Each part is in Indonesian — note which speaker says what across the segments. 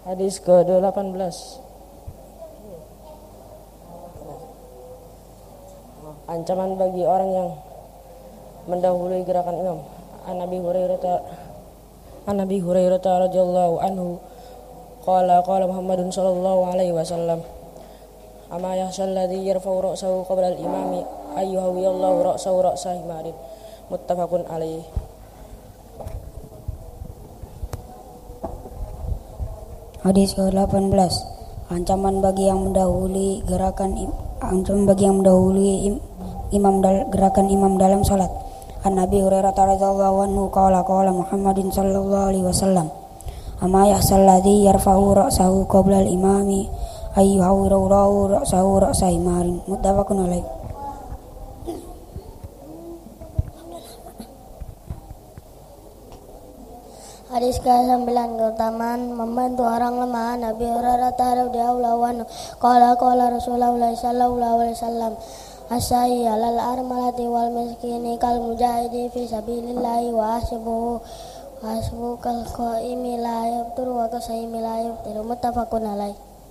Speaker 1: Hadis ke-18. Ancaman bagi orang yang mendahului gerakan imam. An Abi Hurairah radhiyallahu anhu qala Muhammadun sallallahu alaihi wasallam ama yahshal ladzi yarfa'u ra'sahu qabla al-imami ayyuhawiyallahu ra'sahu ra'sa himarin. Muttafaqun alaihi.
Speaker 2: Hadis ke-18. Ancaman bagi yang mendahului gerakan imam dalam salat. An Nabi Hurairah radhiyallahu anhu qala Muhammadin sallallahu alaihi wasallam ama yahsal ladzi yarfa'u ra'sahu qabla al-imami ayyuhawwiru ra'sahu ra'sa himarin. Muttafaqun alaihi.
Speaker 3: Hadis ke-9. Keutamaan membantu orang lemah. Nabi Hurairah radhiyallahu anhu qala Rasulullah sallallahu alaihi wasallam asai alal armalati wal miskini kal mujahidi fi sabilillahi wa hasbu kal qaimi la yaftur wa qasaimi la yaftur. Muttafaqun alaihi.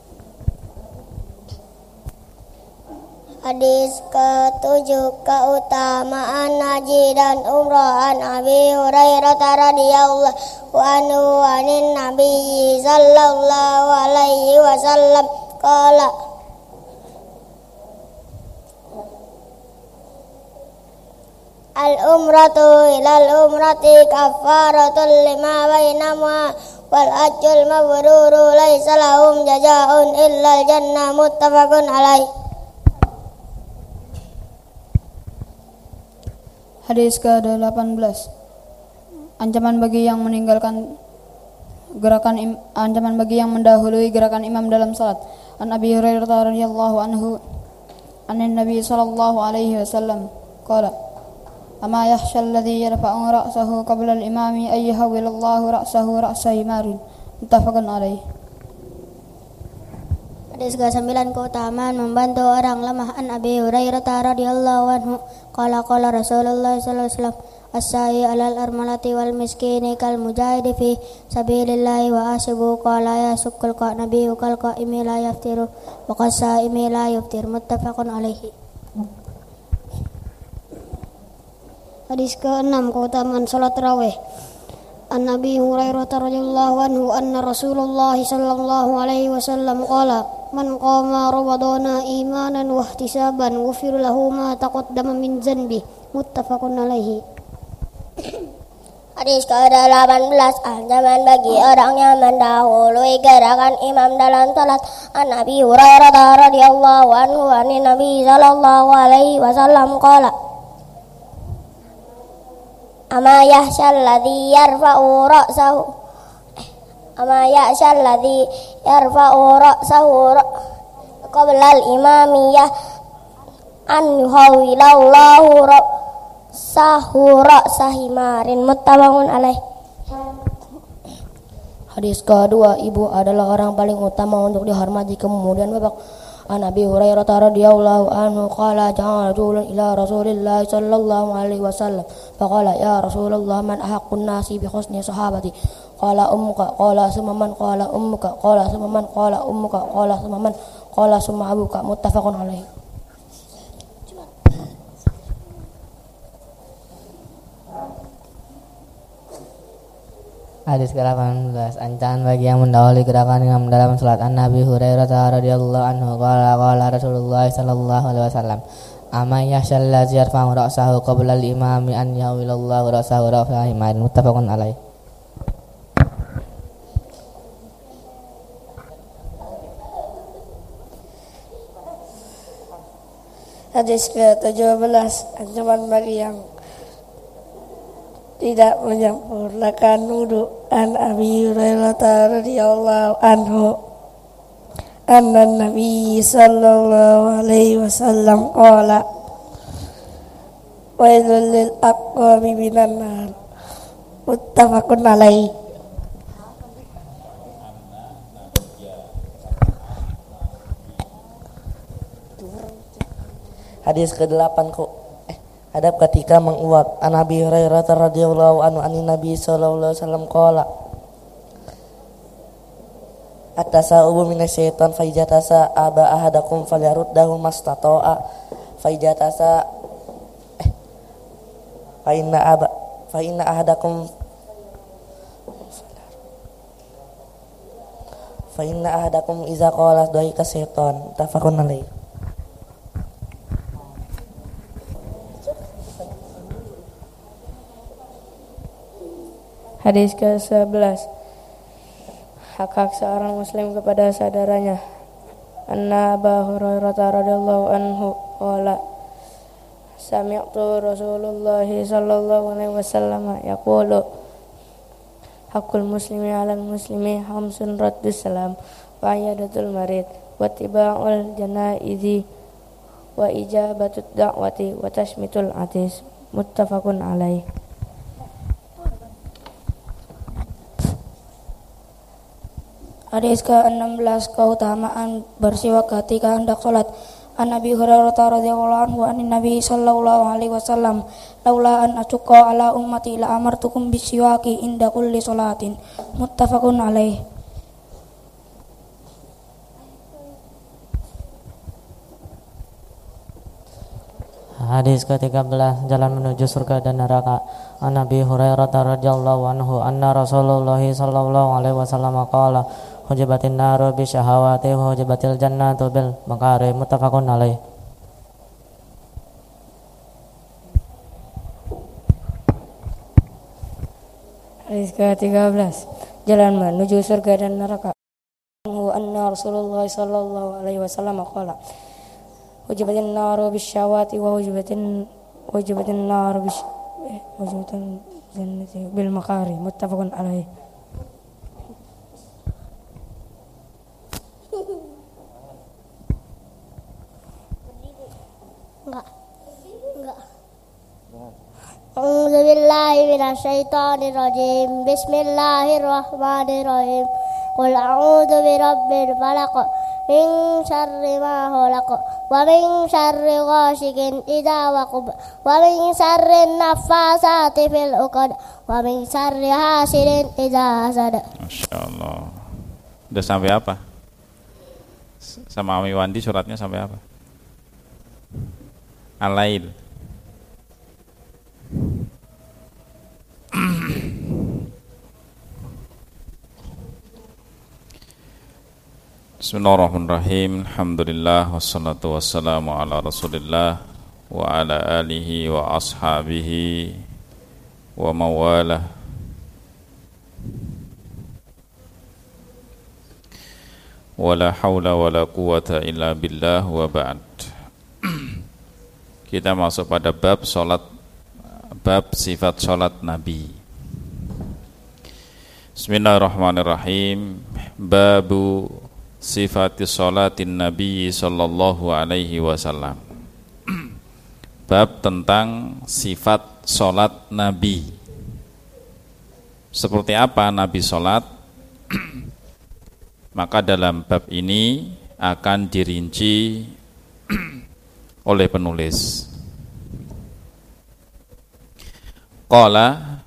Speaker 3: Hadis ke-7. Keutamaan haji dan umrah. An Abi Hurairah radhiyallahu anhu anin Nabi sallallahu alaihi wasallam qala al-umratu ilal umrati kaffaratul lima bainahuma wal hajjul mabruru laisa lahum jazaa'un illal jannah. Muttafaqun alaihi.
Speaker 4: Hadis ke-18. Ancaman bagi yang mendahului gerakan imam dalam salat. An Abi Hurairah radhiyallahu anhu anin Nabi sallallahu alaihi wasallam qala ama yakhshal ladzi yarfa'u ra'sahu qabla al-imami ayyuhawwilallahu ra'sahu ra'sa himarin. Muttafaqun alaihi.
Speaker 3: Hadis ke-9. Keutamaan membantu orang lemah. An Abi Hurairah radhiyallahu anhu qala Rasulullah sallallahu alaihi wasallam as-sa'i 'alal armalati wal miskini kal mujahidi fi sabilillahi wa asibu qala yasukul nabi kal qaimi la yaftiru wa qasaimi la yaftir. Muttafaqun alaihi. Hadis ke-6. Keutamaan salat tarawih. An Nabi Hurairah radhiyallahu anhu anna Rasulullah sallallahu alaihi wasallam qala man qama ramadana imanan wa ihtisaban ghufir lahu ma taqaddama min dhanbi. Muttafaqun alaihi. Hadis ke-18. Ancaman bagi orang yang mendahului gerakan imam dalam salat. An Nabi Hurairah radhiyallahu anhu anin Nabi sallallahu alaihi wasallam qala ama yahshal ladzi yarfa'u ra'sahu qabla al-imamiyah an yuhawwilallahu ra'sahu ra'sa himarin. Muttafaqun alaih.
Speaker 1: Hadis ke-2. Ibu adalah orang paling utama untuk dihormati. Kemudian bapak. An Abi Hurairah radhiyallahu anhu qala ja'a rajulun ila Rasulillah sallallahu alaihi wasallam faqala ya Rasulullah man ahaqqun nasi bi husni sahabati qala ummuka qala summa man qala ummuka qala summa man qala ummuka qala summa man qala summa abuka. Muttafaqun alaihi.
Speaker 5: Hadis ke-18. Ancaman bagi yang mendahului gerakan imam dalam salat. An Nabi Hurairah radhiyallahu anhu qala Rasulullah sallallahu alaihi wasallam ama yahshal ladzi yarfa'u ra'sahu qabla al-imami an yahwillahu ra'sahu ra'sa himarin. Muttafaqun alaihi.
Speaker 6: Hadis ke-17. Ancaman bagi yang tidak menyempurnakan wudu. An Abi Hurairah radhiyallahu anhu anna Nabi sallallahu alaihi wasallam qala wailul lil aqwami minan nar. Muttafaqun alaihi.
Speaker 1: Hadis ke-8. Adab ketika menguap. An Abi Hurairah radhiyallahu anhu anin Nabi sallallahu alaihi wasallam qala
Speaker 7: At-tasa'ubu minasyaitan fa ijatasa aba ahadakum falyaruddahu mastata'a fa ijatasa fa inna ahadakum iza qala dhaika syaitan tafaqun alaih.
Speaker 6: Hadis ke-11. Hak seorang muslim kepada saudaranya. Anna Abu Hurairah radhiyallahu anhu qala sami'tu Rasulullah sallallahu alaihi wasallam yaqulu haqqul muslimi 'alal muslimi khamsun raddus salam wa iyadatul marid wa tiba'ul janaizi wa ijabatud da'wati wa tashmitul atis muttafaqun alaih.
Speaker 2: Hadis ke-16 keutamaan bersiwak ketika hendak sholat. An Nabi Hurairah radhiyallahu anhu anin Nabi sallallahu alaihi wasallam laula an acuqa ala ummati la amartukum bisiwaki inda kulli sholatin muttafaqun alaih.
Speaker 5: Hadis ke-13 jalan menuju surga dan neraka. An Nabi Hurairah radhiyallahu anhu anna Rasulullah sallallahu alaihi wasallam qala hujibatin naru bi syahawati wa hujibatil jannatu bil makari muttafaqun alaih.
Speaker 6: Hadis ke-13 jalan menuju surga dan neraka. Anna Rasulullah sallallahu alaihi wasallam qala hujibatin naru bi syahawati wa hujibatin naru bi hujibatin jannati bil makari muttafaqun alaih.
Speaker 3: Enggak. A'udzubillahi minasyaitonirrajim. Bismillahirrahmanirrahim. Qul a'udzu birabbil falaq min syarri ma khalaq wa min syarri ghasiqin idza waqab wa min syarri naffasati fil 'uqad wa min syarri hasidin idza hasad.
Speaker 8: Masyaallah. Udah sampai apa? Sama Ami Wandi suratnya sampai apa? Al-Lail. Bismillahirrahmanirrahim. Alhamdulillah wassalatu wassalamu ala Rasulillah wa ala alihi wa ashabihi wa mawalah. Wala haula wala quwata illa billah wa ba'd. Kita masuk pada bab sifat salat Nabi. Bismillahirrahmanirrahim. Babu sifati salatin Nabi sallallahu alaihi wasallam. Bab tentang sifat salat Nabi. Seperti apa Nabi salat? Maka dalam bab ini akan dirinci oleh penulis. Qala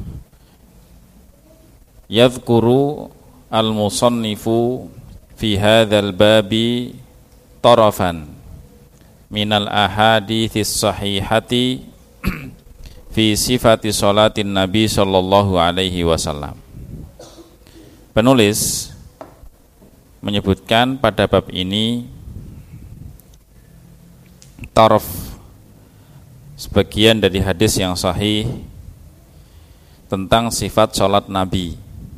Speaker 8: yadhkuru al-musannifu fi hadzal babi tarafan minal ahaditsis sahihati fi sifati salatin Nabi sallallahu alaihi wasallam. Penulis menyebutkan pada bab ini taraf sebagian dari hadis yang sahih tentang sifat salat Nabi.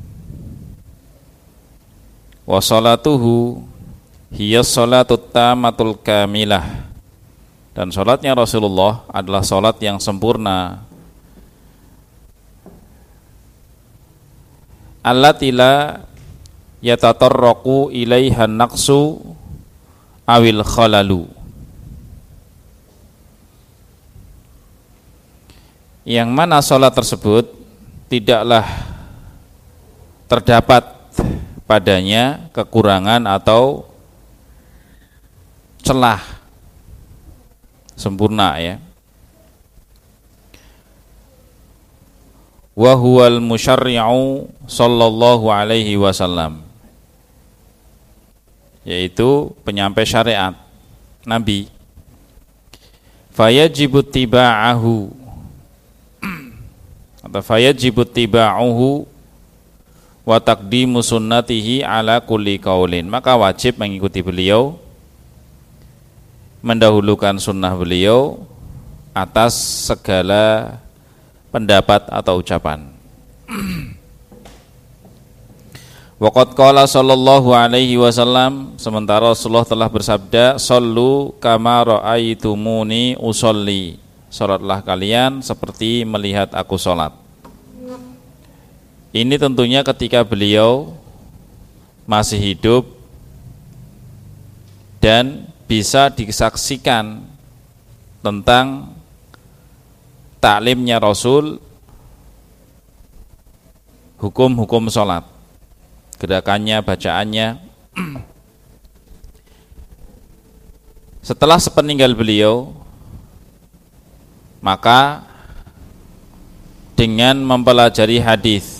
Speaker 8: Wa salatuhu hiya salatut tamatul kamilah. Dan salatnya Rasulullah adalah salat yang sempurna. Allati la yatatarraqu ilaiha naqsu awil khalalu. Yang mana salat tersebut tidaklah terdapat padanya kekurangan atau celah, sempurna ya. Wa huwal musyarri'u sallallahu alaihi wasallam. yaitu penyampai syariat Nabi. Fayajibu tiba'ahu atau fayajibu tiba'uhu wa taqdimu sunnatihi ala kulli qaulin, maka wajib mengikuti beliau, mendahulukan sunnah beliau atas segala pendapat atau ucapan. Waqad qala sallallahu alaihi wasallam, sementara Rasulullah telah bersabda, sallu kama ra'aitumuni usolli, salatlah kalian seperti melihat aku salat. Ini tentunya ketika beliau masih hidup dan bisa disaksikan tentang taklimnya Rasul, hukum-hukum salat, gerakannya, bacaannya. Setelah sepeninggal beliau, maka dengan mempelajari hadis,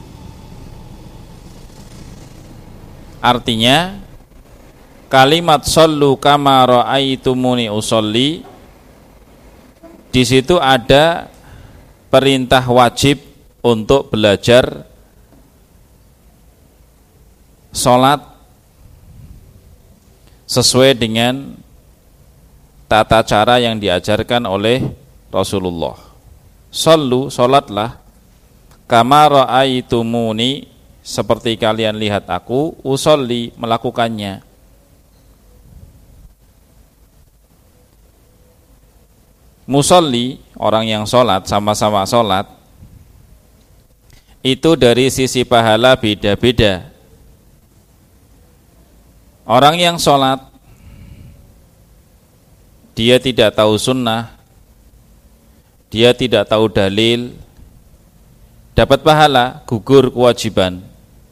Speaker 8: artinya kalimat sallu kama ra'aitumuni usolli, di situ ada perintah wajib untuk belajar salat sesuai dengan tata cara yang diajarkan oleh Rasulullah. Sallu, salatlah, kama ra'aitumuni, seperti kalian lihat aku, usolli, melakukannya. Musolli, orang yang sholat, sama-sama sholat, itu dari sisi pahala beda-beda. Orang yang sholat, dia tidak tahu sunnah, dia tidak tahu dalil, dapat pahala, gugur kewajiban.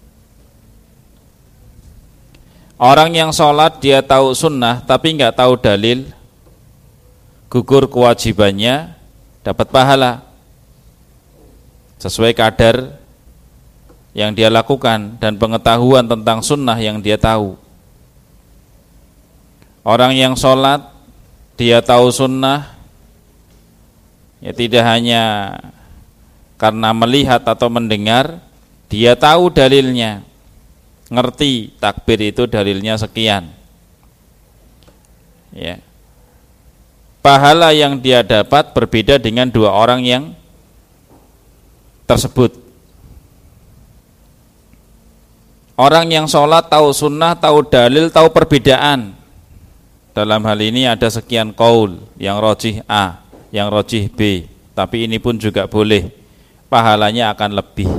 Speaker 8: Orang yang sholat, dia tahu sunnah tapi nggak tahu dalil, gugur kewajibannya, dapat pahala sesuai kadar yang dia lakukan dan pengetahuan tentang sunnah yang dia tahu. Orang yang sholat, dia tahu sunnah, ya tidak hanya karena melihat atau mendengar, dia tahu dalilnya, ngerti takbir itu dalilnya sekian, ya. Pahala yang dia dapat berbeda dengan dua orang yang tersebut. Orang yang sholat tahu sunnah, tahu dalil, tahu perbedaan. Dalam hal ini ada sekian qaul, yang rajih A, yang rajih B, tapi ini pun juga boleh, pahalanya akan lebih.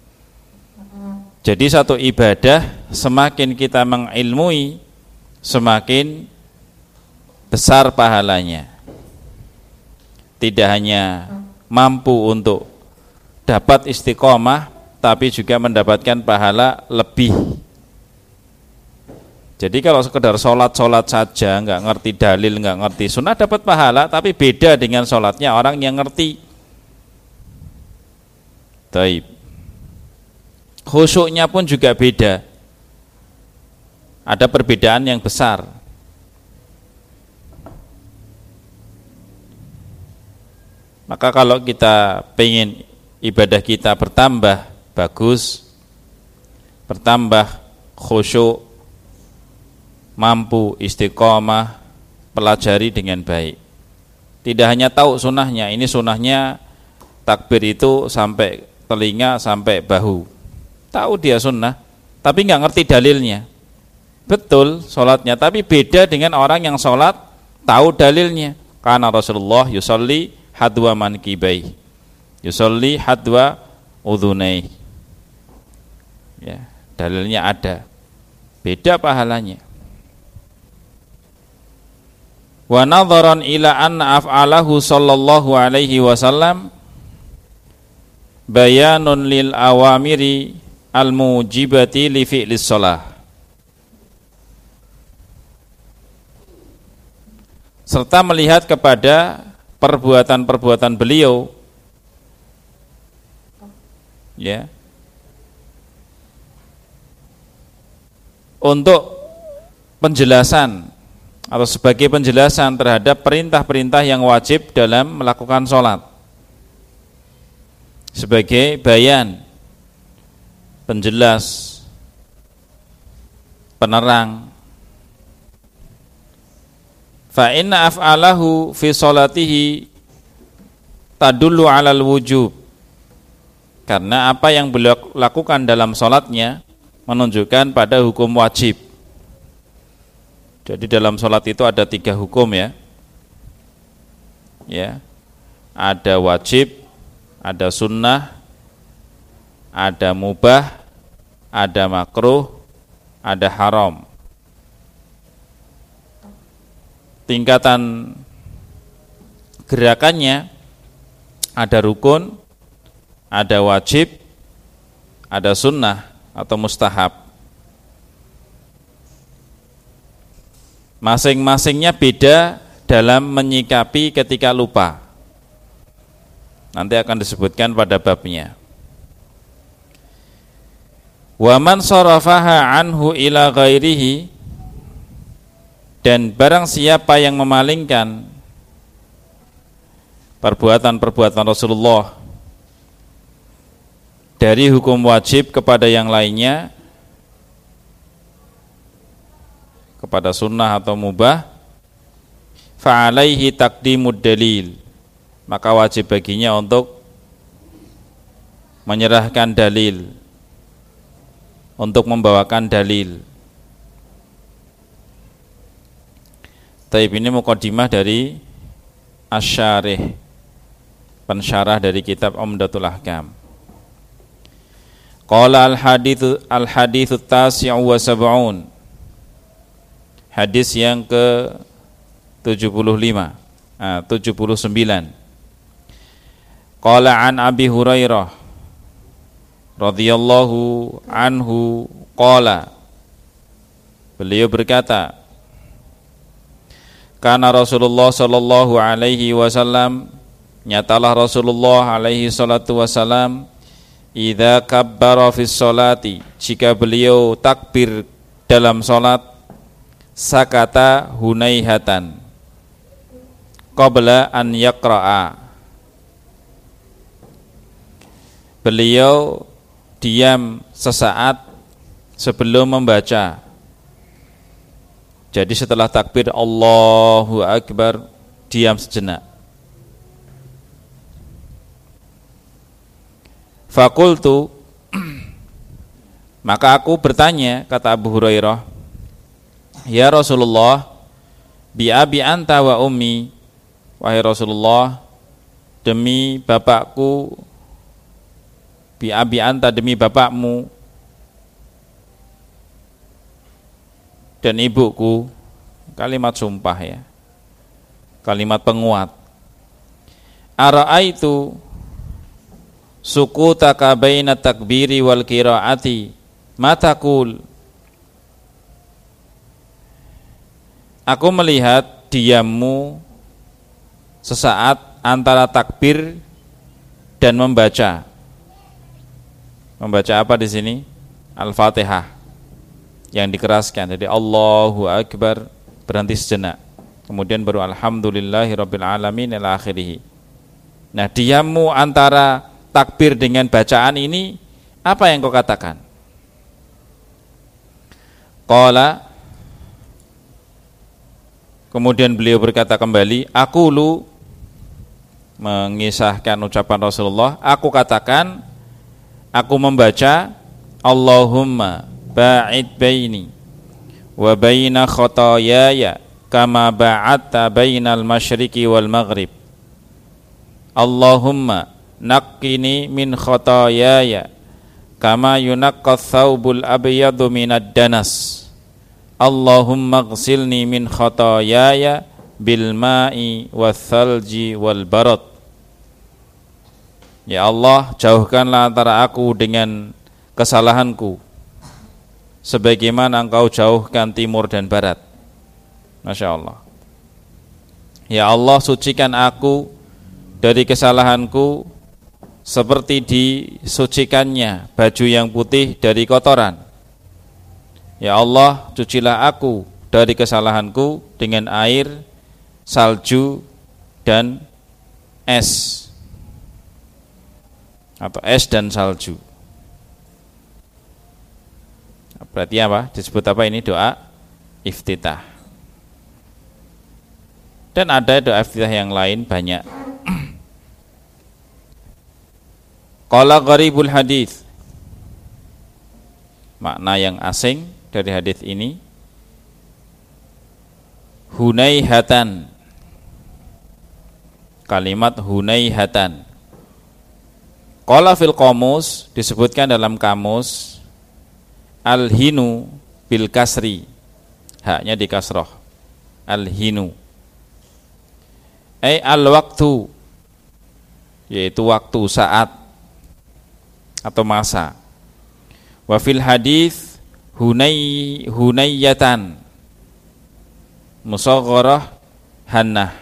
Speaker 8: Jadi satu ibadah semakin kita mengilmui, semakin besar pahalanya. Tidak hanya mampu untuk dapat istiqomah, tapi juga mendapatkan pahala lebih. Jadi kalau sekedar sholat saja, nggak ngerti dalil, nggak ngerti sunnah, dapat pahala, tapi beda dengan sholatnya orang yang ngerti. Taib. Khusyuknya pun juga beda. Ada perbedaan yang besar. Maka kalau kita pengen ibadah kita bertambah bagus, bertambah khusyuk, mampu istiqomah, pelajari dengan baik. Tidak hanya tahu sunnahnya, ini sunnahnya takbir itu sampai telinga sampai bahu, tahu dia sunnah, tapi nggak ngerti dalilnya. Betul sholatnya, tapi beda dengan orang yang sholat tahu dalilnya. Karena Rasulullah yusolli hadwa mankibai, yusolli hadwa udhunai, ya, dalilnya ada, beda pahalanya. Wa nadharan ila anna af'alahu sallallahu alaihi wasallam bayanun lil awamiri al-mujibati li fi'lis shalah. Serta melihat kepada perbuatan-perbuatan beliau, ya, untuk penjelasan atau sebagai penjelasan terhadap perintah-perintah yang wajib dalam melakukan sholat, sebagai bayan, penjelas, penerang. Fa inna af'alahu fi sholatihi tadullu 'alal wujub. Karena apa yang beliau lakukan dalam sholatnya menunjukkan pada hukum wajib. Jadi dalam sholat itu ada 3 hukum ya. Ada wajib, ada sunnah, ada mubah, ada makruh, ada haram. Tingkatan gerakannya ada rukun, ada wajib, ada sunnah atau mustahab. Masing-masingnya beda dalam menyikapi ketika lupa. Nanti akan disebutkan pada babnya. Wa man sarafaha anhu ila ghairihi, dan barang siapa yang memalingkan perbuatan-perbuatan Rasulullah dari hukum wajib kepada yang lainnya, kepada sunnah atau mubah, fa'alaihi taqdimud dalil, maka wajib baginya untuk menyerahkan dalil, untuk membawakan dalil. Taib ini mukadimah dari Asy-Syarih, pensyarah dari kitab Umdatul Ahkam. Qala al-haditsu tasi'u wa sab'un, hadis yang ke-79. Qala an Abi Hurairah radhiyallahu anhu qala, beliau berkata, kana Rasulullah sallallahu alaihi wasallam, nyatalah Rasulullah alaihi salatu wasallam, idza kabbara fis sholati, jika beliau takbir dalam salat, sakata hunaihatan qabla an yaqra'a, beliau diam sesaat sebelum membaca. Jadi setelah takbir Allahu Akbar, diam sejenak. Fakultu, maka aku bertanya, kata Abu Hurairah, ya Rasulullah, bi abi anta wa ummi, wahai Rasulullah, demi bapakku, bi abi anta, demi bapakmu, dan ibuku. Kalimat sumpah ya, kalimat penguat. Ara'aitu sukutaka baina takbiri wal qiraati matakul, aku melihat diammu sesaat antara takbir dan membaca. Membaca apa di sini? Al-Fatihah yang dikeraskan. Jadi Allahu Akbar, berhenti sejenak, kemudian baru alhamdulillahirabbil alamin ila akhirih. Nah, diammu antara takbir dengan bacaan ini, apa yang kau katakan? Qala, kemudian beliau berkata kembali, aqulu, mengisahkan ucapan Rasulullah, aku katakan, aku membaca, Allahumma ba'id baini wa baina khotoyaya kama ba'adta bainal masyriqi wal maghrib. Allahumma naqqini min khotoyaya kama yunaqqas thawbul abyadu minad danas. Allahumma ghsilni min khotoyaya bil ma'i wath thalji wal barad. Ya Allah, jauhkanlah antara aku dengan kesalahanku sebagaimana Engkau jauhkan timur dan barat. Masya Allah. Ya Allah, sucikan aku dari kesalahanku seperti disucikannya baju yang putih dari kotoran. Ya Allah, cucilah aku dari kesalahanku dengan air, salju, dan es, atau es dan salju. Berarti apa? Disebut apa ini? Doa iftitah. Dan ada doa iftitah yang lain banyak. Qala gharibul hadis. Makna yang asing dari hadis ini, hunaihatan. Kalimat hunaihatan. Qala fil qamus, disebutkan dalam kamus, al-hinu bil kasri, haknya di kasroh, al-hinu al-waktu, yaitu waktu, saat atau masa. Wa fil hadis hunayyatan musaghharah hannah,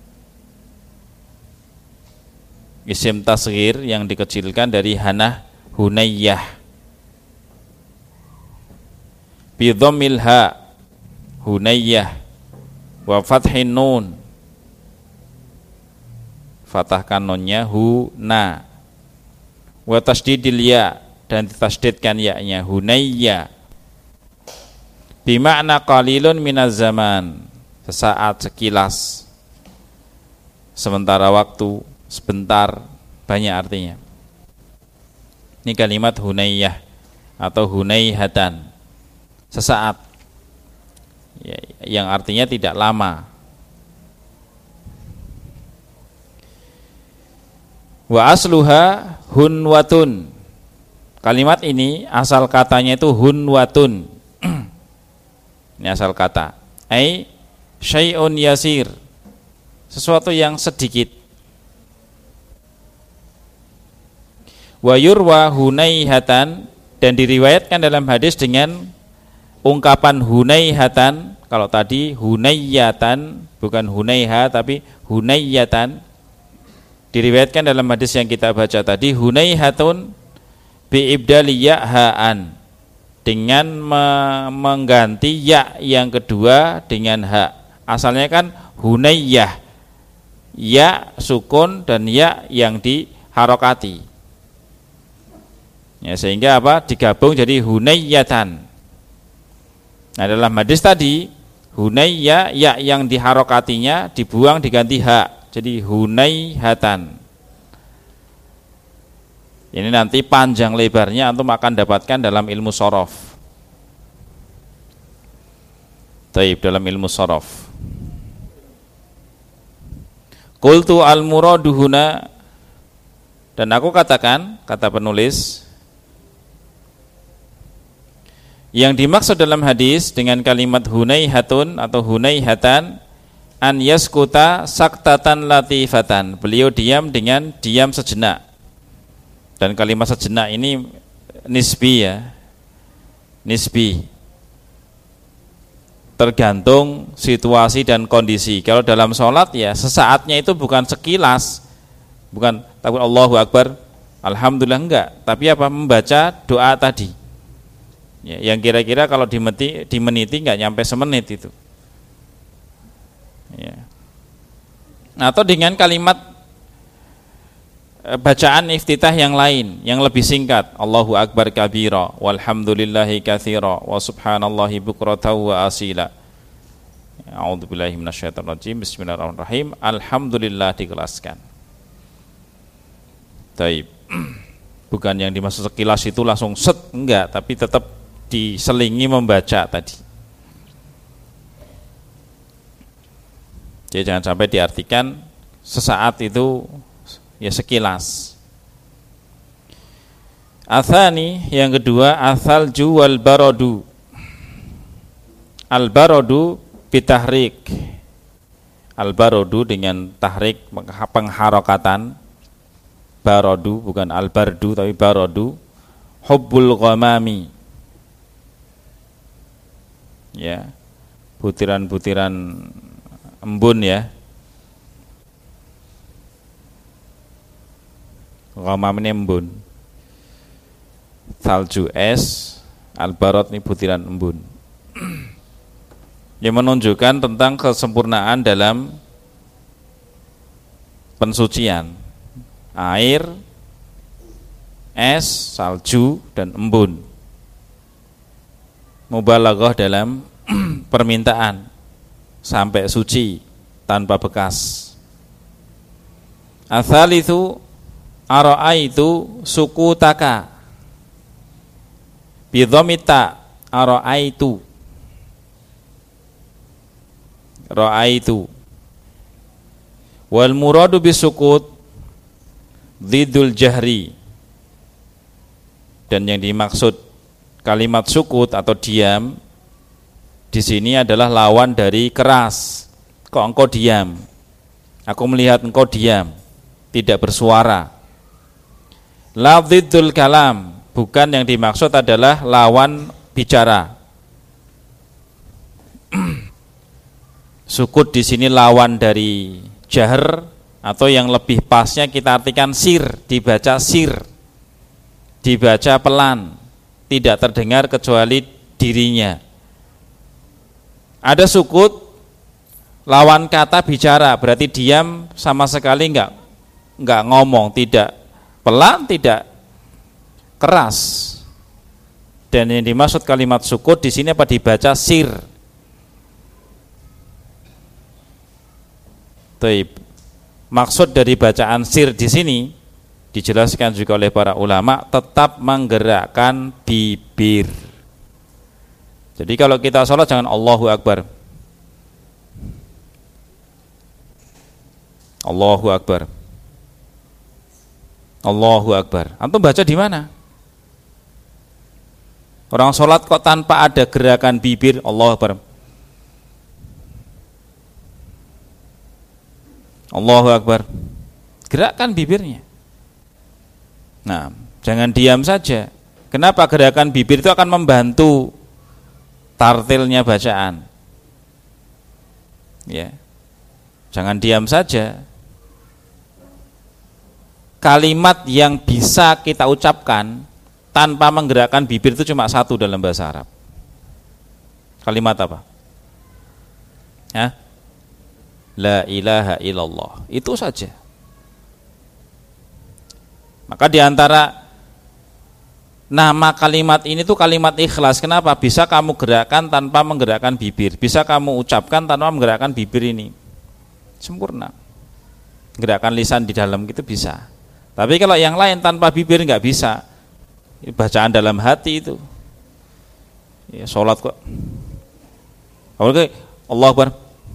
Speaker 8: isim tasghir yang dikecilkan dari hanah, hunayyah. Bi dhammil ha, hunayyah, wa fathin nun, fathahkan nunnya, huna, wa tasdidil ya, dan ditasdidkan ya-nya, hunayya. Bi makna qalilun minaz zaman, sesaat, sekilas, sementara waktu, sebentar, banyak artinya. Ini kalimat hunayyah atau hunaihatan, sesaat, ya, yang artinya tidak lama. Wa asluha hunwatun. Kalimat ini asal katanya itu hunwatun. Ini asal kata. Ai syai'un yasir, sesuatu yang sedikit. Wa yurwa hunaihatan, dan diriwayatkan dalam hadis dengan ungkapan hunaihatan. Kalau tadi hunayyatan, bukan hunaiha tapi hunayyatan. Diriwayatkan dalam hadis yang kita baca tadi, hunaihatun bi ibdali ya ha'an, dengan mengganti ya yang kedua dengan ha. Asalnya kan hunayyah, ya sukun dan ya yang diharokati, ya, sehingga apa? Digabung jadi hunayyatan. Nah, dalam hadis tadi hunayya, ya yang diharokatinya dibuang diganti ha, jadi hunaihatan. Ini nanti panjang lebarnya antum akan dapatkan dalam ilmu shorof. Taib, dalam ilmu shorof. Qultu al-muradu huna, dan aku katakan, kata penulis, yang dimaksud dalam hadis dengan kalimat hunaihatun atau hunaihatan, an yaskuta saktatan latifatan, beliau diam dengan diam sejenak. Dan kalimat sejenak ini nisbi, ya, nisbi, tergantung situasi dan kondisi. Kalau dalam sholat ya sesaatnya itu bukan sekilas, bukan takbir Allahu Akbar, alhamdulillah, enggak, tapi apa? Membaca doa tadi, ya, yang kira-kira kalau dimeniti enggak nyampe semenit itu, ya. Atau dengan kalimat bacaan iftitah yang lain yang lebih singkat, Allahu Akbar kabira walhamdulillahi katsira wa subhanallahi bukratan wa asila. A'udzubillahi minasyaitonir rajim. Bismillahirrahmanirrahim. Alhamdulillah dikelaskan. Taib. Bukan yang dimaksud sekilas itu langsung set, enggak, tapi tetap diselingi membaca tadi. Jadi jangan sampai diartikan sesaat itu ya sekilas. Atsani, yang kedua, atsalju wal baradu. Al baradu bitahrik. Al baradu dengan tahrik, pengharokatan. Baradu, bukan al bardu tapi baradu. Hubbul ghamami, ya, butiran-butiran embun, ya. Ghamam ini embun, salju es, al-barad ini butiran embun. yang menunjukkan tentang kesempurnaan dalam pensucian. Air, es, salju, dan embun. Mubalaghah dalam permintaan sampai suci tanpa bekas. Atsalitsu ara'aitu sukutaka bidhamita ara'aitu ra'aitu wal muradu bisukut dzidul jahri, dan yang dimaksud kalimat sukut atau diam di sini adalah lawan dari keras. Kok engkau diam? Aku melihat engkau diam, tidak bersuara. La dziddul kalam, bukan yang dimaksud adalah lawan bicara. Sukut di sini lawan dari jahr, atau yang lebih pasnya kita artikan sir, dibaca sir, dibaca pelan, tidak terdengar kecuali dirinya. Ada sukut lawan kata bicara, berarti diam sama sekali enggak ngomong, tidak pelan, tidak keras. Dan yang dimaksud kalimat sukut di sini apa? Dibaca sir. Taib. Maksud dari bacaan sir di sini dijelaskan juga oleh para ulama, tetap menggerakkan bibir. Jadi kalau kita sholat jangan Allahu Akbar, Allahu Akbar, Allahu Akbar. Antum baca di mana? Orang sholat kok tanpa ada gerakan bibir Allahu Akbar, Allahu Akbar, gerakkan bibirnya. Nah, jangan diam saja. Kenapa? Gerakan bibir itu akan membantu tartilnya bacaan. Ya, jangan diam saja. Kalimat yang bisa kita ucapkan tanpa menggerakkan bibir itu cuma satu dalam bahasa Arab. Kalimat apa? Hah? La ilaha illallah, itu saja. Maka diantara nama kalimat ini tuh kalimat ikhlas. Kenapa? Bisa kamu gerakkan tanpa menggerakkan bibir, bisa kamu ucapkan tanpa menggerakkan bibir ini, sempurna. Gerakan lisan di dalam gitu bisa. Tapi kalau yang lain tanpa bibir nggak bisa. Bacaan dalam hati itu. Ya, sholat kok. Oke, Allahu Akbar.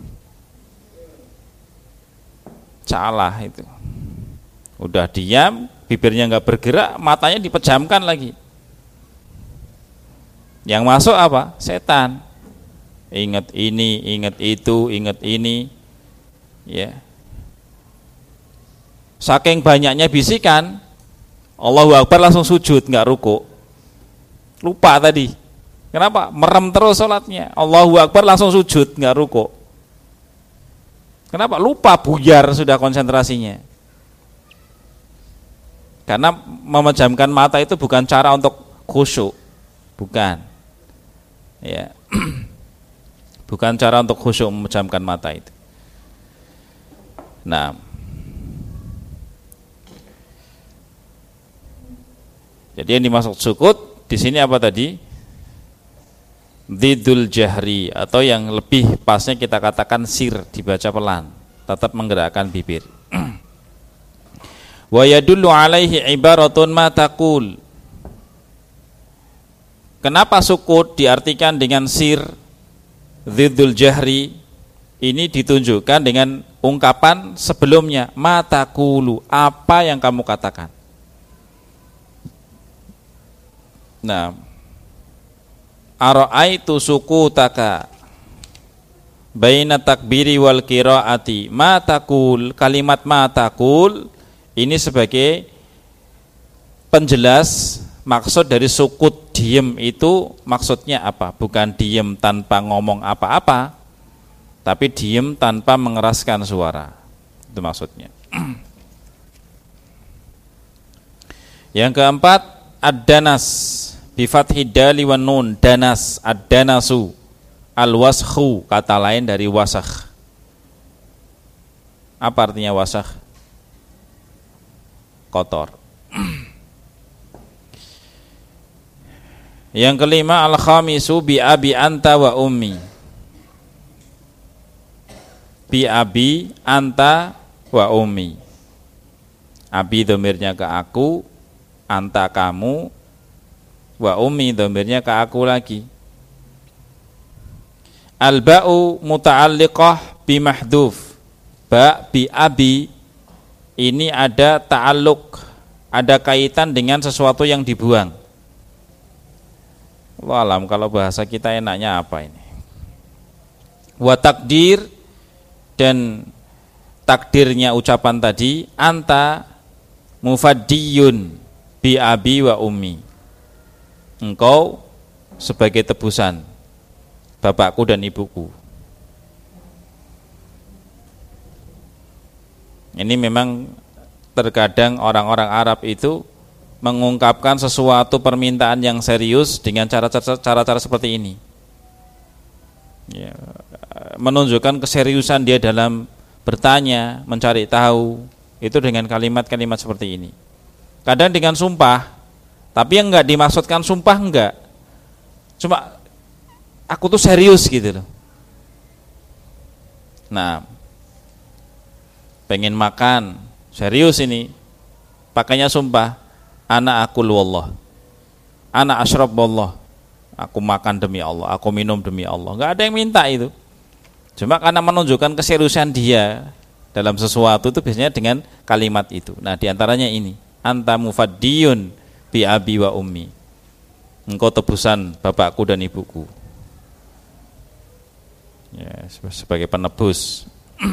Speaker 8: Salah itu. Udah diam, bibirnya nggak bergerak, matanya dipejamkan lagi. Yang masuk apa? Setan. Ingat ini, ingat itu, ingat ini. Ya. Saking banyaknya bisikan, Allahu Akbar langsung sujud, nggak ruku. Lupa tadi. Kenapa? Merem terus sholatnya. Allahu Akbar langsung sujud, nggak ruku. Kenapa? Lupa, buyar sudah konsentrasinya. Karena memejamkan mata itu bukan cara untuk khusyuk, bukan. Ya. Bukan cara untuk khusyuk memejamkan mata itu. Nah, jadi yang dimaksud sukut di sini apa tadi? Dzidul jahri, atau yang lebih pasnya kita katakan sir, dibaca pelan, tetap menggerakkan bibir. Wa yadullu alaihi ibaratun ma taqul. Kenapa sukut diartikan dengan sir, dzidul jahri? Ini ditunjukkan dengan ungkapan sebelumnya, ma taqulu, apa yang kamu katakan. Nah, ara'aitu sukutaka baina takbiri wal qiraati ma taqul. Kalimat ma taqul ini sebagai penjelas maksud dari sukut, diem itu maksudnya apa? Bukan diem tanpa ngomong apa-apa, tapi diem tanpa mengeraskan suara. Itu maksudnya. Yang keempat, ad-danas bi fathid dali wan nun, danas, ad-danasu. Al-waskhu, kata lain dari wasakh. Apa artinya wasakh? Kotor. Yang kelima, al-khamisu bi abi anta wa ummi. Bi abi anta wa ummi. Abi domirnya ke aku, anta kamu, wa ummi domirnya ke aku lagi. Al-ba'u muta'alliqah bi mahdhuf. Ba bi abi ini ada ta'alluq, ada kaitan dengan sesuatu yang dibuang. Walam, kalau bahasa kita enaknya apa ini? Wa takdir, dan takdirnya ucapan tadi, anta mufaddiyun bi abi wa ummi. Engkau sebagai tebusan bapakku dan ibuku. Ini memang terkadang orang-orang Arab itu mengungkapkan sesuatu permintaan yang serius dengan cara-cara seperti ini. Ya, menunjukkan keseriusan dia dalam bertanya, mencari tahu, itu dengan kalimat-kalimat seperti ini. Kadang dengan sumpah, tapi yang enggak dimaksudkan sumpah enggak. Cuma aku tuh serius gitu loh. Nah, pengen makan, serius ini, pakainya sumpah. Ana akul wallah, ana asyrab wallah, aku makan demi Allah, aku minum demi Allah. Enggak ada yang minta itu. Cuma karena menunjukkan keseriusan dia dalam sesuatu itu biasanya dengan kalimat itu. Nah, diantaranya ini, anta mufaddiyun bi abi wa ummi. Engkau tebusan bapakku dan ibuku. Ya, sebagai penebus.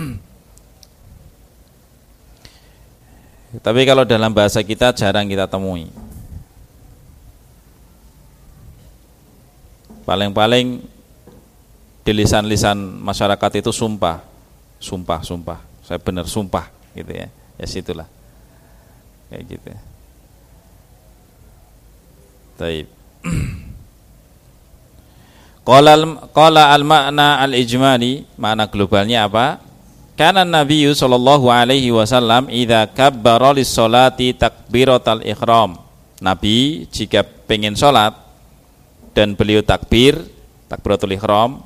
Speaker 8: Tapi kalau dalam bahasa kita jarang kita temui. Paling-paling di lisan-lisan masyarakat itu sumpah. Saya benar sumpah gitu ya. Ya situlah. Kayak gitu. Baik. Qala al-ma'na al-ijmali, makna globalnya apa? Kana Nabi sallallahu alaihi wasallam idza kabbara lis-sholati takbiratal ihram. Nabi jika pengen salat dan beliau takbiratul ihram,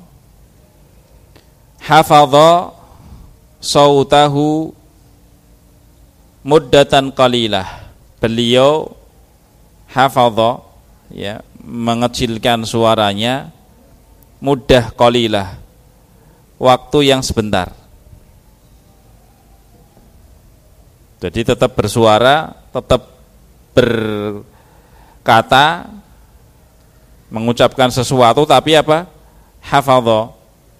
Speaker 8: hafadha sautahu muddatan qalilah. Beliau hafadha, ya, mengecilkan suaranya, muddah qalilah, waktu yang sebentar. Jadi tetap bersuara, tetap berkata, mengucapkan sesuatu, tapi apa? Hafadha,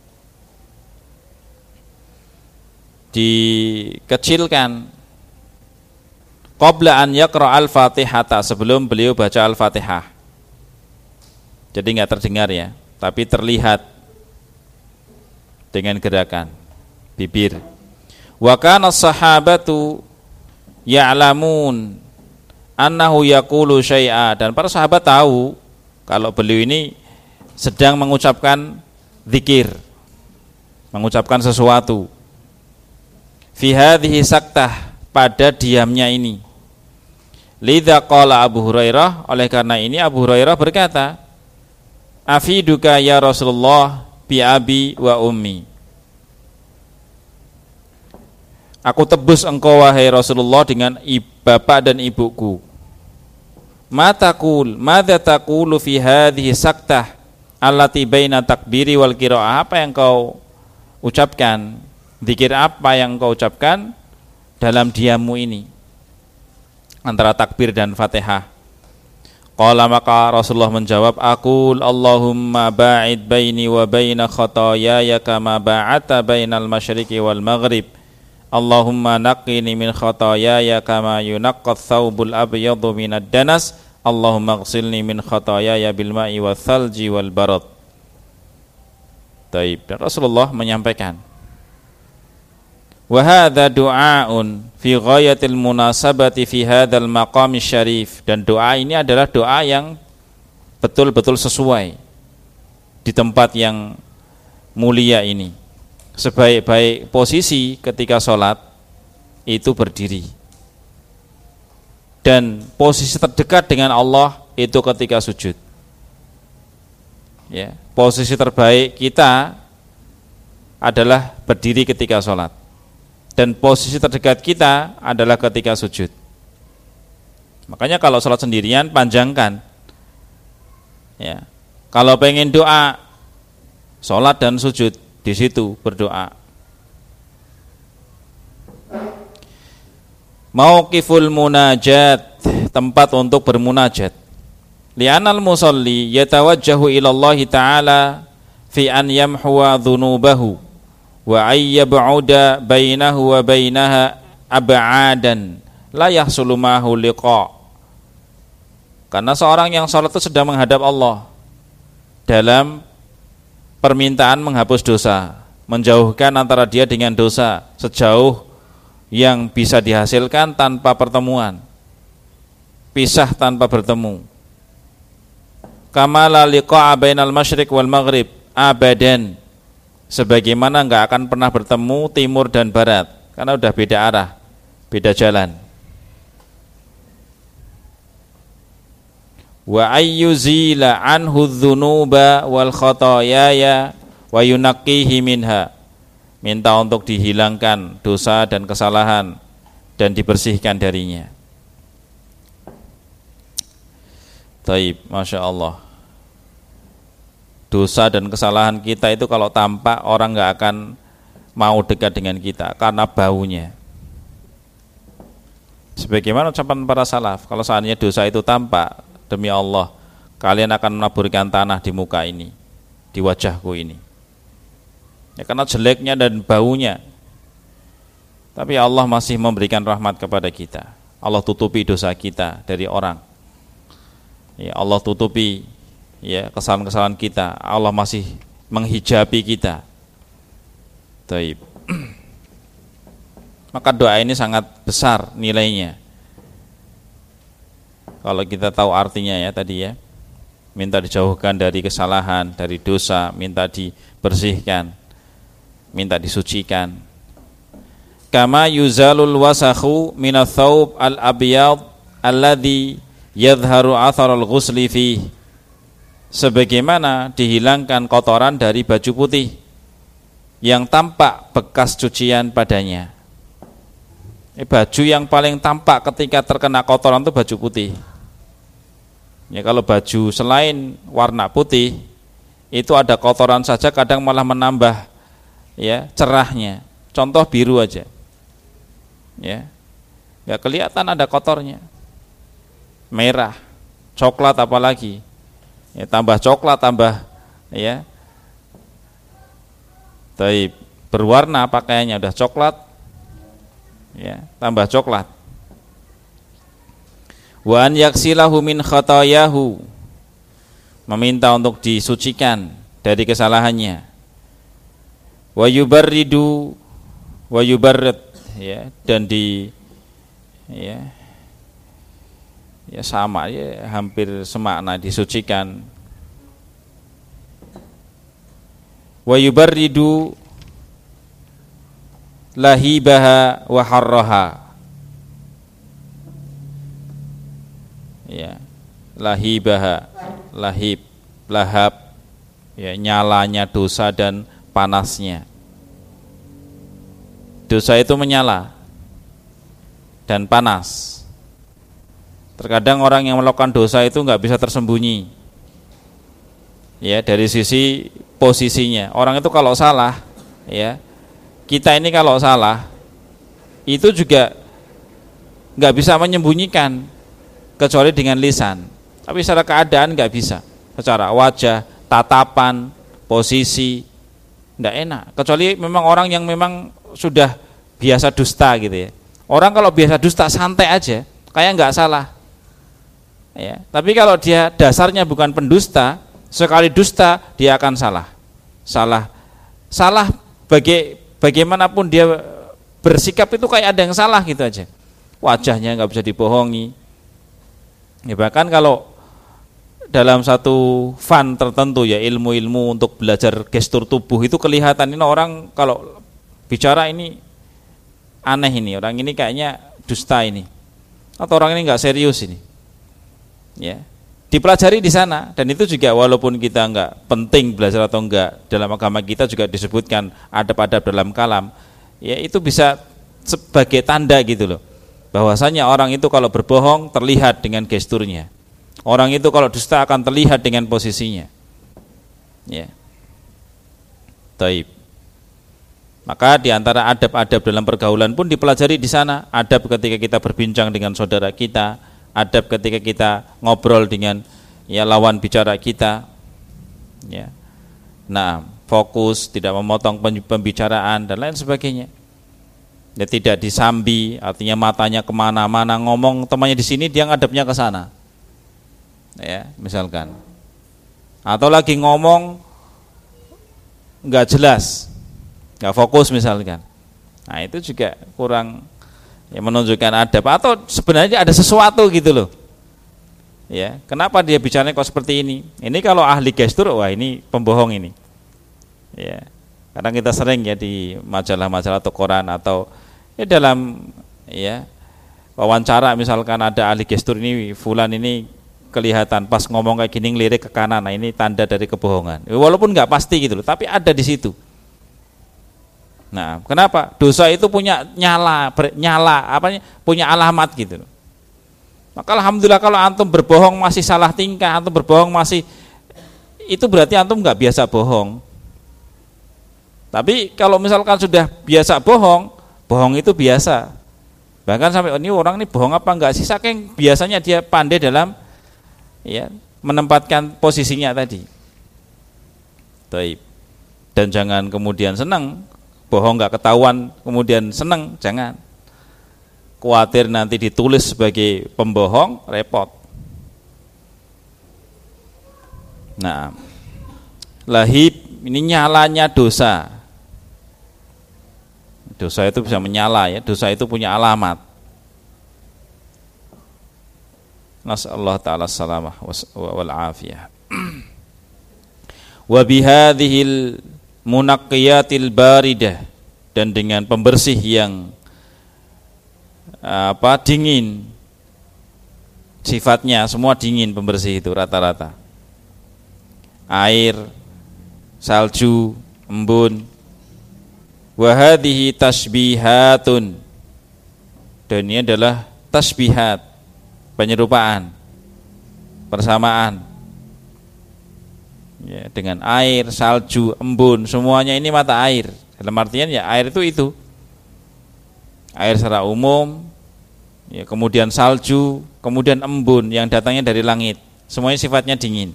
Speaker 8: dikecilkan. Qabla an yaqra al-fatihata, sebelum beliau baca al-fatihah. Jadi enggak terdengar ya, tapi terlihat dengan gerakan bibir. Wa kana sahabatu ya'lamun annahu yaqulu syai'a, dan para sahabat tahu kalau beliau ini sedang mengucapkan zikir, mengucapkan sesuatu. Fi hadhihi saktah, pada diamnya ini. Lidza qala Abu Hurairah, oleh karena ini Abu Hurairah berkata, afiduka ya Rasulullah bi abi wa ummi. Aku tebus engkau wahai Rasulullah dengan bapak dan ibuku. Madza taqulu fi hadhihi saktah allati baina takbiri wal qiraah. Apa yang kau ucapkan? Zikir apa yang kau ucapkan dalam diammu ini antara takbir dan Fatihah? Qala, maka Rasulullah menjawab, aqul Allahumma ba'id baini wa baina khataayaya kama ba'adta bainal masyriqi wal maghrib. Allahumma naqqini min khataayaya kama yunaqqat thawbul abyadu minad danas. Allahumma ighsilni min khataayaya bil ma'i wal thalji wal barad. Taib. Dan Rasulullah menyampaikan, wa hadza du'aun fi ghayatil munasabati fi hadzal maqam syarif. Dan doa ini adalah doa yang betul-betul sesuai di tempat yang mulia ini. Sebaik-baik posisi ketika sholat itu berdiri. Dan posisi terdekat dengan Allah itu ketika sujud. Ya, posisi terbaik kita adalah berdiri ketika sholat. Dan posisi terdekat kita adalah ketika sujud. Makanya kalau sholat sendirian panjangkan. Ya, kalau pengen doa, sholat dan sujud di situ berdoa. Mauqiful munajat, tempat untuk bermunajat. Li'anal musalli yatawajjahu ila Allah Ta'ala fi an yamhuwa dhunubahu wa ayyab'uda bainahu wa bainaha ab'adan la yahsulu ma'hu liqa. Karena seorang yang salat itu sedang menghadap Allah dalam permintaan menghapus dosa, menjauhkan antara dia dengan dosa sejauh yang bisa dihasilkan tanpa pertemuan, pisah tanpa bertemu. Kama la liqa'a bainal masyriq wal maghrib abadan, sebagaimana enggak akan pernah bertemu timur dan barat karena udah beda arah, beda jalan. Wa ayyuzila anhu dzunuba wal khotoyaya wa yunaqqihi minha, minta untuk dihilangkan dosa dan kesalahan dan dibersihkan darinya. Taib, Masya Allah. Dosa dan kesalahan kita itu kalau tampak orang gak akan mau dekat dengan kita karena baunya. Sebagaimana ucapan para salaf, kalau seandainya dosa itu tampak, demi Allah kalian akan menaburkan tanah di muka ini, di wajahku ini. Ya, karena jeleknya dan baunya. Tapi Allah masih memberikan rahmat kepada kita. Allah tutupi dosa kita dari orang. Ya, Allah tutupi ya kesalahan-kesalahan kita. Allah masih menghijabi kita. Taib. Maka doa ini sangat besar nilainya. Kalau kita tahu artinya ya tadi ya. Minta dijauhkan dari kesalahan, dari dosa, minta dibersihkan, minta disucikan. Kama yuzalul wasakhu minats thawb al-abyad alladhi yadhharu atharul ghusli fih, sebagaimana dihilangkan kotoran dari baju putih yang tampak bekas cucian padanya. Baju yang paling tampak ketika terkena kotoran itu baju putih. Ya, kalau baju selain warna putih itu ada kotoran saja kadang malah menambah ya cerahnya. Contoh biru aja. Ya. Enggak kelihatan ada kotornya. Merah, coklat apalagi. Ya, tambah coklat tambah ya. Taib, berwarna pakaiannya udah coklat. Ya, tambah coklat. Wa an yaksilahu min khatayahu, meminta untuk disucikan dari kesalahannya. Wa yubarridu wa yubarrid, ya, dan di ya sama ya, hampir semakna disucikan. Wa yubarridu lahibaha wa harraha, ya, lahibaha, lahib, lahab, ya, nyalanya dosa dan panasnya. Dosa itu menyala dan panas. Terkadang orang yang melakukan dosa itu nggak bisa tersembunyi. Ya, dari sisi posisinya. Orang itu kalau salah, ya, kita ini kalau salah itu juga nggak bisa menyembunyikan kecuali dengan lisan. Tapi secara keadaan nggak bisa. Secara wajah, tatapan, posisi, nggak enak. Kecuali memang orang yang memang sudah biasa dusta gitu ya. Orang kalau biasa dusta santai aja, kayak nggak salah. Ya, tapi kalau dia dasarnya bukan pendusta, sekali dusta dia akan salah. Salah bagaimanapun dia bersikap itu kayak ada yang salah gitu aja. Wajahnya nggak bisa dibohongi. Ya, bahkan kalau dalam satu fun tertentu ya, ilmu-ilmu untuk belajar gestur tubuh itu kelihatan ini orang kalau bicara ini aneh ini, orang ini kayaknya dusta ini, atau orang ini nggak serius ini, ya dipelajari di sana. Dan itu juga walaupun kita nggak penting belajar atau enggak, dalam agama kita juga disebutkan adab-adab dalam kalam, ya itu bisa sebagai tanda gitu loh, bahwasanya orang itu kalau berbohong terlihat dengan gesturnya, orang itu kalau dusta akan terlihat dengan posisinya, ya. Taib. Maka diantara adab-adab dalam pergaulan pun dipelajari di sana. Adab ketika kita berbincang dengan saudara kita, adab ketika kita ngobrol dengan ya lawan bicara kita, ya. Nah, fokus, tidak memotong pembicaraan dan lain sebagainya. Ya, tidak disambi, artinya matanya kemana-mana, ngomong temannya di sini dia ngadepnya ke sana, ya misalkan. Atau lagi ngomong nggak jelas, nggak fokus misalkan. Nah itu juga kurang ya, menunjukkan adab, atau sebenarnya ada sesuatu gitu loh. Ya, kenapa dia bicaranya kok seperti ini? Ini kalau ahli gestur, wah ini pembohong ini. Ya, kadang kita sering ya di majalah-majalah atau koran atau ya dalam ya wawancara misalkan ada ahli gestur ini, fulan ini kelihatan pas ngomong kayak gini ngelirik ke kanan, nah ini tanda dari kebohongan. Walaupun nggak pasti gitu loh, tapi ada di situ. Nah, kenapa? Dosa itu punya punya alamat gitu loh. Maka alhamdulillah kalau antum berbohong masih salah tingkah, antum berbohong masih, itu berarti antum nggak biasa bohong. Tapi kalau misalkan sudah biasa bohong, bohong itu biasa. Bahkan sampai ini orang ini bohong apa enggak sih, saking biasanya dia pandai dalam ya menempatkan posisinya tadi. Taib. Dan jangan kemudian senang bohong nggak ketahuan kemudian senang, jangan. Khawatir nanti ditulis sebagai pembohong, repot. Nah, lahib ini nyalanya dosa. Dosa itu bisa menyala ya, dosa itu punya alamat. Nasallahu ta'ala salamah wal afiyah. Wa bihadhil munaqqiyatil baridah, dan dengan pembersih yang dingin, sifatnya semua dingin pembersih itu rata-rata. Air, salju, embun. Wa hadhihi tasbihatun, dan ini adalah tasbihat, penyerupaan, persamaan ya, dengan air, salju, embun, semuanya ini mata air. Dalam artian ya air itu air secara umum ya, kemudian salju, kemudian embun yang datangnya dari langit, semuanya sifatnya dingin.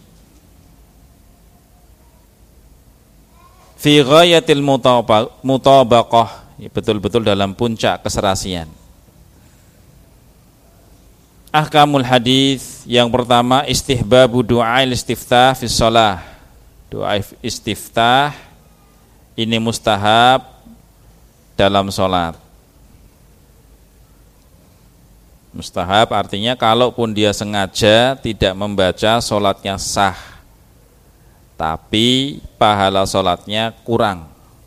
Speaker 8: Fi ghayatil mutabaqah, ya, betul-betul dalam puncak keserasian. Ahkamul hadis, yang pertama istihbabu du'ail istiftah fi shalah. Doa istiftah ini mustahab dalam salat. Mustahab artinya kalaupun dia sengaja tidak membaca salatnya sah, tapi pahala salatnya kurang.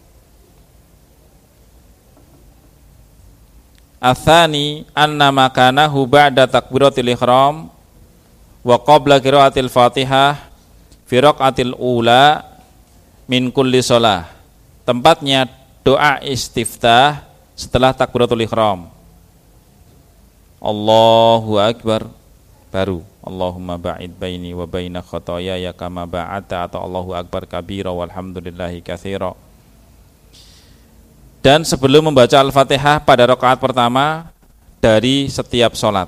Speaker 8: Atsani anna makanahu ba'da takbiratil ihram wa qabla qiraatil Fatihah fi raqatil ula min kulli shalah. Tempatnya doa istiftah setelah takbiratul ihram. Allahu akbar, baru Allahumma ba'id baini wa baina khotoyaya kama ba'ata, atau Allahu akbar kabira walhamdulillahi katsira. Dan sebelum membaca Al-Fatihah pada rakaat pertama dari setiap sholat.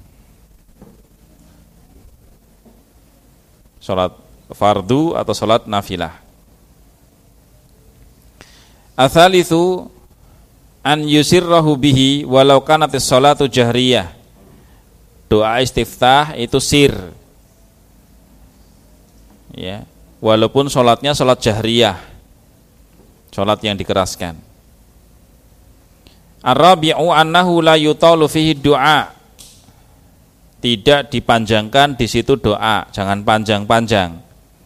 Speaker 8: Sholat fardu atau sholat nafilah. Atsalitsu an yusirrahu bihi walau kanatis sholatu jahriyah. Doa istiftah itu sir, ya, walaupun sholatnya sholat jahriyah, sholat yang dikeraskan. Ar-rabi'u annahu la yutalu fihi du'a. Tidak dipanjangkan di situ doa, jangan panjang-panjang.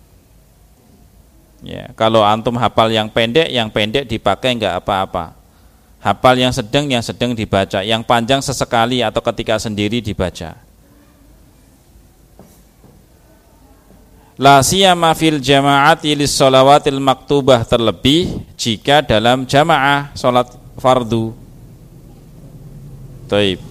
Speaker 8: Ya, kalau antum hafal yang pendek dipakai enggak apa-apa. Hafal yang sedang dibaca, yang panjang sesekali atau ketika sendiri dibaca. La siyama fil jama'ati lis shalawatil maktubah, terlebih jika dalam jamaah salat fardu. Taib.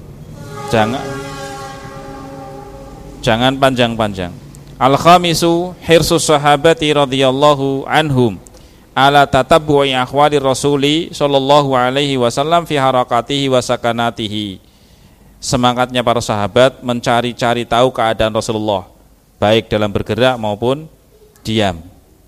Speaker 8: Jangan panjang-panjang. Al-khamisu hirsus sahabati radhiyallahu anhum ala tatabbu'i akhwali rasuli sallallahu alaihi wasallam fi harakatihi wa sakanatihi. Semangatnya para sahabat mencari-cari tahu keadaan Rasulullah, baik dalam bergerak maupun diam.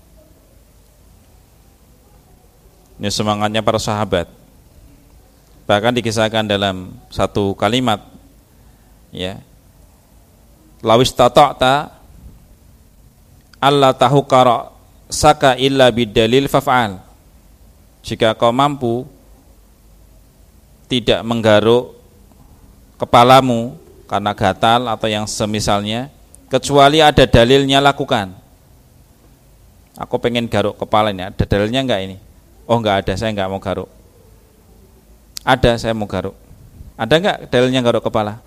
Speaker 8: Ini semangatnya para sahabat. Bahkan dikisahkan dalam satu kalimat, ya, lawis tata'ta alla tahukara saka illa bidalil faf'al. Jika kau mampu tidak menggaruk kepalamu karena gatal atau yang semisalnya, kecuali ada dalilnya, lakukan. Aku pengen garuk kepala ini, ada dalilnya enggak ini? Oh enggak ada, saya enggak mau garuk. Ada, saya mau garuk. Ada enggak dalilnya garuk kepala?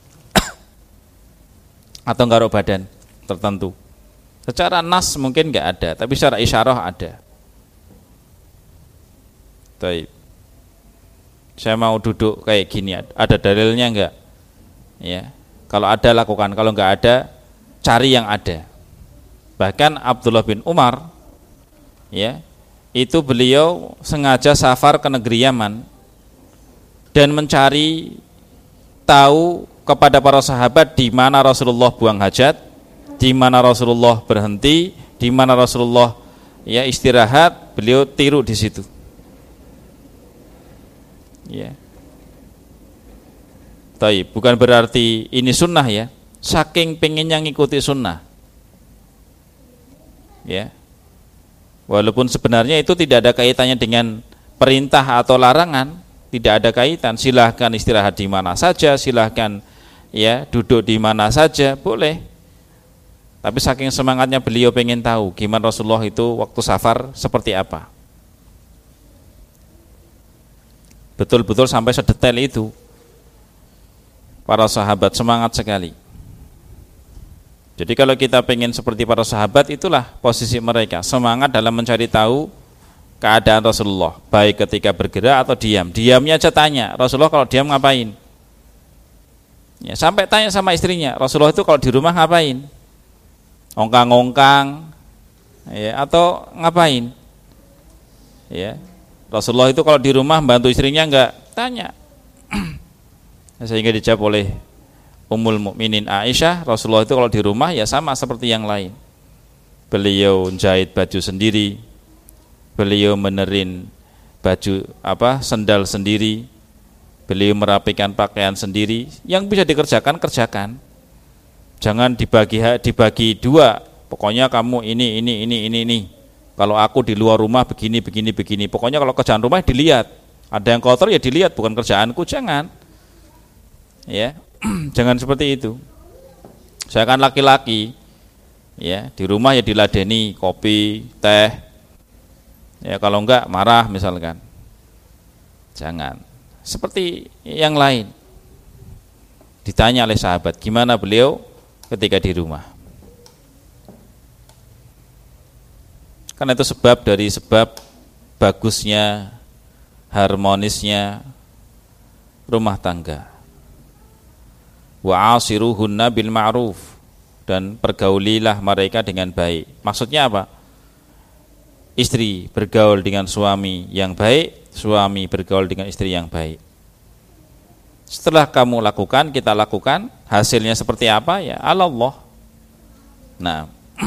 Speaker 8: Atau garuk badan tertentu? Secara nas mungkin enggak ada, tapi secara isyarah ada. Baik. Saya mau duduk kayak gini, ada dalilnya enggak? Ya. Kalau ada lakukan, kalau enggak ada cari yang ada. Bahkan Abdullah bin Umar, ya, itu beliau sengaja safar ke negeri Yaman dan mencari tahu kepada para sahabat di mana Rasulullah buang hajat, di mana Rasulullah berhenti, di mana Rasulullah ya istirahat, beliau tiru di situ. Ya. Tapi bukan berarti ini sunnah ya. Saking pengennya ngikuti sunnah. Ya. Walaupun sebenarnya itu tidak ada kaitannya dengan perintah atau larangan, tidak ada kaitan. Silahkan istirahat di mana saja, silahkan ya duduk di mana saja, boleh. Tapi saking semangatnya beliau pengen tahu gimana Rasulullah itu waktu safar seperti apa. Betul-betul sampai sedetail itu. Para sahabat semangat sekali. Jadi kalau kita pengen seperti para sahabat, itulah posisi mereka, semangat dalam mencari tahu keadaan Rasulullah, baik ketika bergerak atau diam. Diamnya aja tanya, Rasulullah kalau diam ngapain? Ya, sampai tanya sama istrinya, Rasulullah itu kalau di rumah ngapain? Ongkang-ongkang, ya, atau ngapain? Ya, Rasulullah itu kalau di rumah bantu istrinya enggak? Tanya. Sehingga dijawab oleh Ummul Mukminin Aisyah, Rasulullah itu kalau di rumah ya sama seperti yang lain. Beliau jahit baju sendiri, beliau menerin baju sendal sendiri, beliau merapikan pakaian sendiri. Yang bisa dikerjakan kerjakan. Jangan dibagi dua. Pokoknya kamu ini. Kalau aku di luar rumah begini. Pokoknya kalau kerjaan rumah dilihat. Ada yang kotor ya dilihat, bukan kerjaanku, jangan. Ya, jangan seperti itu. Saya kan laki-laki. Ya, di rumah ya diladeni kopi, teh. Ya, kalau enggak marah misalkan. Jangan. Seperti yang lain. Ditanya oleh sahabat, gimana beliau ketika di rumah. Karena itu sebab dari sebab bagusnya, harmonisnya rumah tangga. Wa asiruhunna bil ma'ruf, dan pergaulilah mereka dengan baik. Maksudnya apa? Istri bergaul dengan suami yang baik, suami bergaul dengan istri yang baik. Setelah kamu lakukan, kita lakukan, hasilnya seperti apa ya Allah. Nah,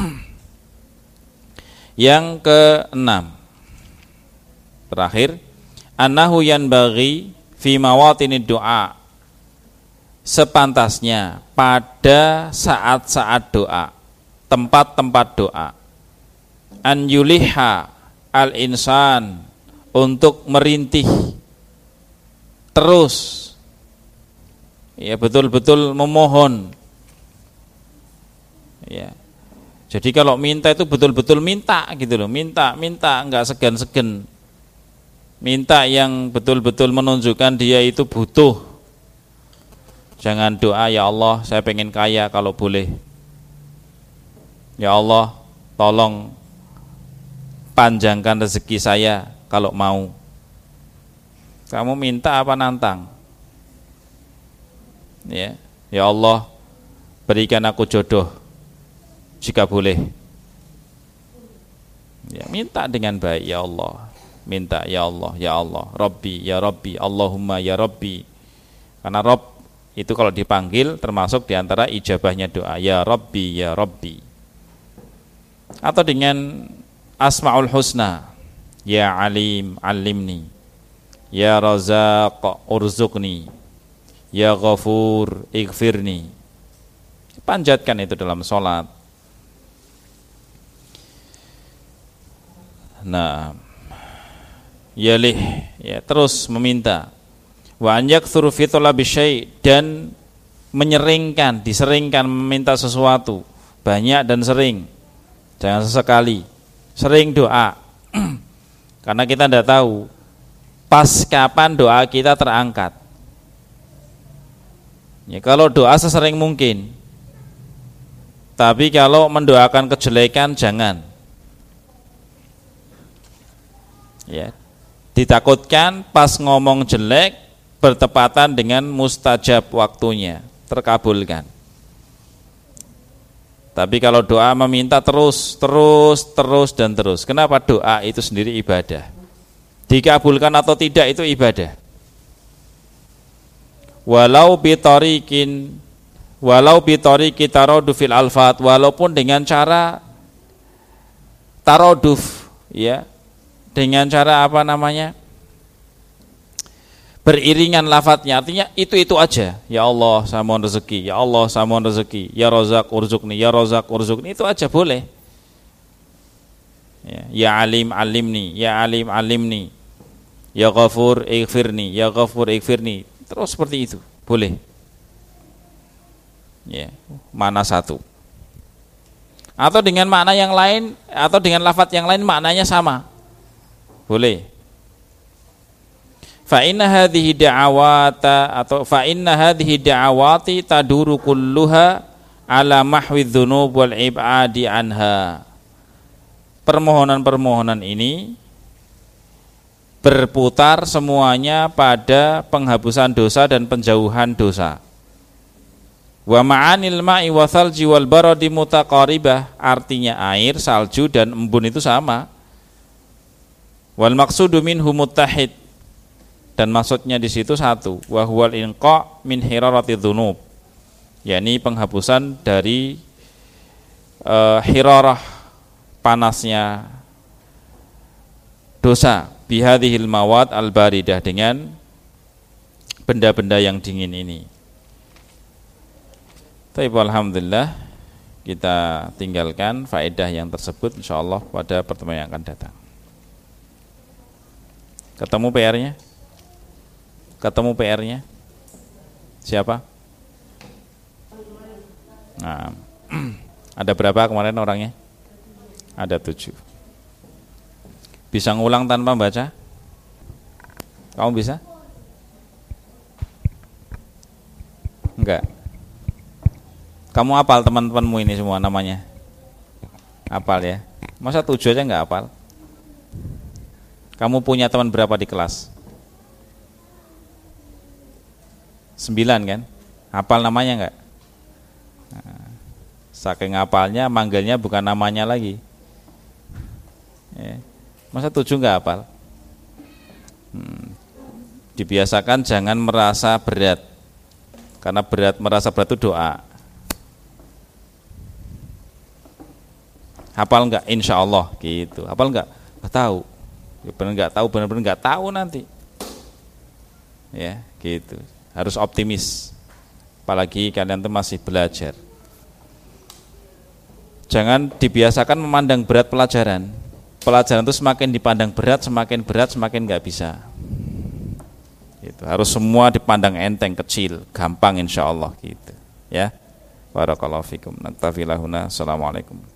Speaker 8: yang keenam, terakhir, annahu yanbaghi fi mawatinid du'a, sepantasnya pada saat-saat doa, tempat-tempat doa, an yuliha al-insan, untuk merintih terus ya betul-betul memohon. Ya. Jadi kalau minta itu betul-betul minta gitu loh, minta, enggak segan-segan. Minta yang betul-betul menunjukkan dia itu butuh. Jangan doa, ya Allah saya pengen kaya kalau boleh. Ya Allah tolong panjangkan rezeki saya kalau mau. Kamu minta apa nantang? Ya Allah berikan aku jodoh jika boleh. Ya, minta dengan baik, ya Allah. Minta, ya Allah, Rabbi, Allahumma ya Rabbi. Karena Rabb itu kalau dipanggil termasuk diantara ijabahnya doa, ya Rabbi. Atau dengan Asmaul Husna, ya Alim, alimni, ya Razaq, urzuqni, ya Ghafur, ighfirni. Panjatkan itu dalam sholat. Nah, yalih, ya terus meminta. Wa an yaktsuru fi talabi syai', dan diseringkan meminta sesuatu, banyak dan sering. Jangan sesekali. Sering doa. Karena kita tidak tahu pas kapan doa kita terangkat. Ya, kalau doa sesering mungkin. Tapi kalau mendoakan kejelekan jangan. Ya, ditakutkan pas ngomong jelek bertepatan dengan mustajab waktunya, terkabulkan. Tapi kalau doa meminta terus. Kenapa? Doa itu sendiri ibadah. Dikabulkan atau tidak itu ibadah. Walau bitoriqi taroduf fil alfat, walaupun dengan cara taroduf, ya, dengan cara beriringan lafadznya, artinya itu aja. Ya Allah saya mohon rezeki, ya Allah saya mohon rezeki, ya Razaq urzuqni, ya Razaq urzuqni, itu aja boleh. Ya Alim alimni, ya Alim alimni, ya Ghafur ighfirni, ya Ghafur ighfirni. Terus seperti itu boleh. Ya, mana satu. Atau dengan makna yang lain, atau dengan lafadz yang lain maknanya sama. Boleh. Fa inna hadhihi da'awati taduru kulluha ala mahwi dzunub wal ib'adi anha. Permohonan-permohonan ini berputar semuanya pada penghapusan dosa dan penjauhan dosa. Wa ma'anil ma'i wa thalji wal baradi mutaqaribah, artinya air, salju dan embun itu sama. Wal maqsudu minhu muttahid, dan maksudnya di situ satu, wa huwal inqa min hirarati dzunub, yakni penghapusan dari hirarah, panasnya dosa, bihadhil mawad al baridah, dengan benda-benda yang dingin ini. Tapi alhamdulillah kita tinggalkan faedah yang tersebut insyaallah pada pertemuan yang akan datang. Ketemu PR-nya? Siapa? Nah, ada berapa kemarin orangnya? Ada 7. Bisa ngulang tanpa baca? Kamu bisa? Enggak. Kamu hafal teman-temanmu ini semua namanya? Hafal ya? Masa 7 aja enggak hafal? Kamu punya teman berapa di kelas? 9 kan? Hafal namanya enggak? Nah, saking hafalnya manggilnya bukan namanya lagi. Ya. Masa 7 enggak hafal? Dibiasakan jangan merasa berat. Karena merasa berat itu doa. Hafal enggak? Insya Allah gitu. Hafal enggak? Enggak tahu. Ya, benar-benar enggak tahu nanti. Ya, gitu. Harus optimis. Apalagi kalian itu masih belajar. Jangan dibiasakan memandang berat pelajaran. Pelajaran itu semakin dipandang berat, semakin enggak bisa. Gitu. Harus semua dipandang enteng, kecil, gampang insya Allah gitu. Ya. Barakallahu fikum. Naktafi lahuna. Assalamualaikum.